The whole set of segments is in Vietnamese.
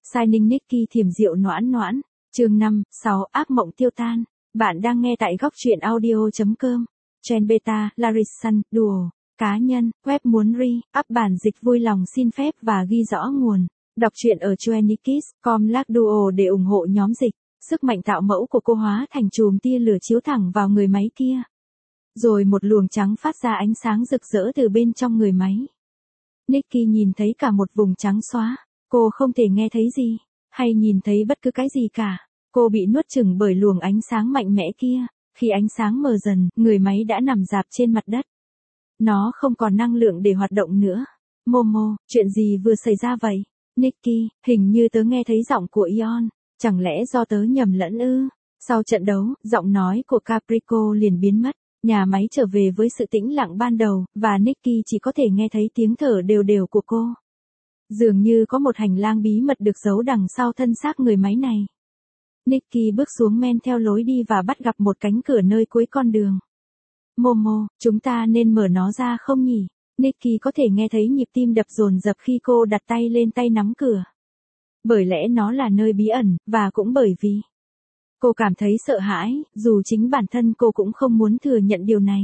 Shining Nikki thiểm diệu noãn noãn, chương 5, 6 ác mộng tiêu tan. Bạn đang nghe tại góc truyện audio.com. Trend beta, Larison, Duo, cá nhân, web muốn up bản dịch vui lòng xin phép và ghi rõ nguồn. Đọc truyện ở trendikis.com/duo để ủng hộ nhóm dịch. Sức mạnh tạo mẫu của cô hóa thành chùm tia lửa chiếu thẳng vào người máy kia. Rồi một luồng trắng phát ra ánh sáng rực rỡ từ bên trong người máy. Nikki nhìn thấy cả một vùng trắng xóa. Cô không thể nghe thấy gì, hay nhìn thấy bất cứ cái gì cả. Cô bị nuốt chửng bởi luồng ánh sáng mạnh mẽ kia. Khi ánh sáng mờ dần, người máy đã nằm rạp trên mặt đất. Nó không còn năng lượng để hoạt động nữa. Momo, chuyện gì vừa xảy ra vậy? Nikki, hình như tớ nghe thấy giọng của Ion. Chẳng lẽ do tớ nhầm lẫn ư? Sau trận đấu, giọng nói của Caprico liền biến mất. Nhà máy trở về với sự tĩnh lặng ban đầu, và Nikki chỉ có thể nghe thấy tiếng thở đều đều của cô. Dường như có một hành lang bí mật được giấu đằng sau thân xác người máy này. Nikki bước xuống men theo lối đi và bắt gặp một cánh cửa nơi cuối con đường. Momo, chúng ta nên mở nó ra không nhỉ? Nikki có thể nghe thấy nhịp tim đập dồn dập khi cô đặt tay lên tay nắm cửa. Bởi lẽ nó là nơi bí ẩn, và cũng bởi vì cô cảm thấy sợ hãi, dù chính bản thân cô cũng không muốn thừa nhận điều này.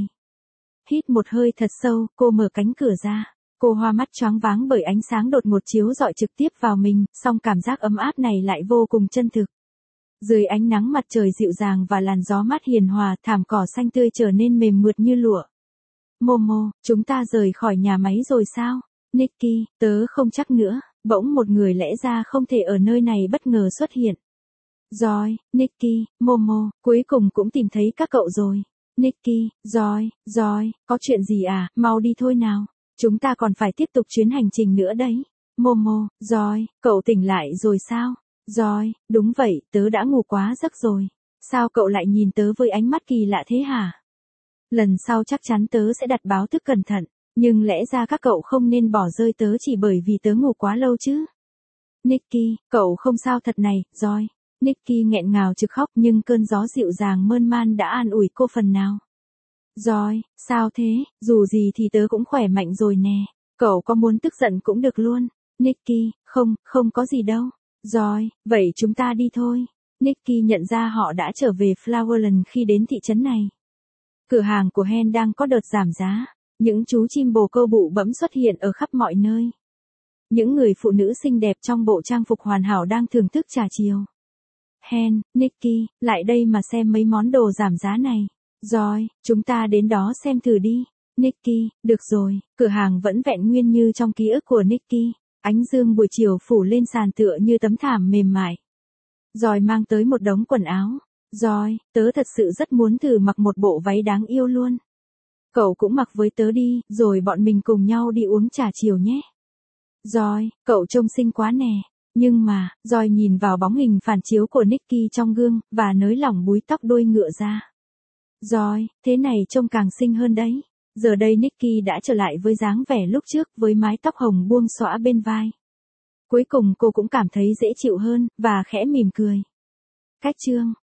Hít một hơi thật sâu, cô mở cánh cửa ra. Cô hoa mắt choáng váng bởi ánh sáng đột ngột chiếu rọi trực tiếp vào mình, song cảm giác ấm áp này lại vô cùng chân thực. Dưới ánh nắng mặt trời dịu dàng và làn gió mát hiền hòa, thảm cỏ xanh tươi trở nên mềm mượt như lụa. Momo, chúng ta rời khỏi nhà máy rồi sao? Nikki, tớ không chắc nữa. Bỗng một người lẽ ra không thể ở nơi này bất ngờ xuất hiện. Joy, Nikki, Momo, cuối cùng cũng tìm thấy các cậu rồi. Nikki, Joy, có chuyện gì à? Mau đi thôi nào. Chúng ta còn phải tiếp tục chuyến hành trình nữa đấy. Momo, Joy, cậu tỉnh lại rồi sao? Joy, đúng vậy, tớ đã ngủ quá giấc rồi. Sao cậu lại nhìn tớ với ánh mắt kỳ lạ thế hả? Lần sau chắc chắn tớ sẽ đặt báo thức cẩn thận, nhưng lẽ ra các cậu không nên bỏ rơi tớ chỉ bởi vì tớ ngủ quá lâu chứ. Nikki, cậu không sao thật này, Joy. Nikki nghẹn ngào trực khóc nhưng cơn gió dịu dàng mơn man đã an ủi cô phần nào. Joy, sao thế, dù gì thì tớ cũng khỏe mạnh rồi nè, cậu có muốn tức giận cũng được luôn. Nikki, không có gì đâu. Joy, vậy chúng ta đi thôi. Nikki nhận ra họ đã trở về Flowerland khi đến thị trấn này. Cửa hàng của Hen đang có đợt giảm giá, những chú chim bồ câu bụ bẫm xuất hiện ở khắp mọi nơi. Những người phụ nữ xinh đẹp trong bộ trang phục hoàn hảo đang thưởng thức trà chiều. Hen, Nikki, lại đây mà xem mấy món đồ giảm giá này. Joy, chúng ta đến đó xem thử đi. Nikki, được rồi, cửa hàng vẫn vẹn nguyên như trong ký ức của Nikki. Ánh dương buổi chiều phủ lên sàn tựa như tấm thảm mềm mại. Joy mang tới một đống quần áo. Joy, tớ thật sự rất muốn thử mặc một bộ váy đáng yêu luôn. Cậu cũng mặc với tớ đi, rồi bọn mình cùng nhau đi uống trà chiều nhé. Joy, cậu trông xinh quá nè. Nhưng mà, Joy nhìn vào bóng hình phản chiếu của Nikki trong gương, và nới lỏng búi tóc đuôi ngựa ra. Joy, thế này trông càng xinh hơn đấy. Giờ đây Nikki đã trở lại với dáng vẻ lúc trước với mái tóc hồng buông xõa bên vai. Cuối cùng cô cũng cảm thấy dễ chịu hơn, và khẽ mỉm cười. Cách chương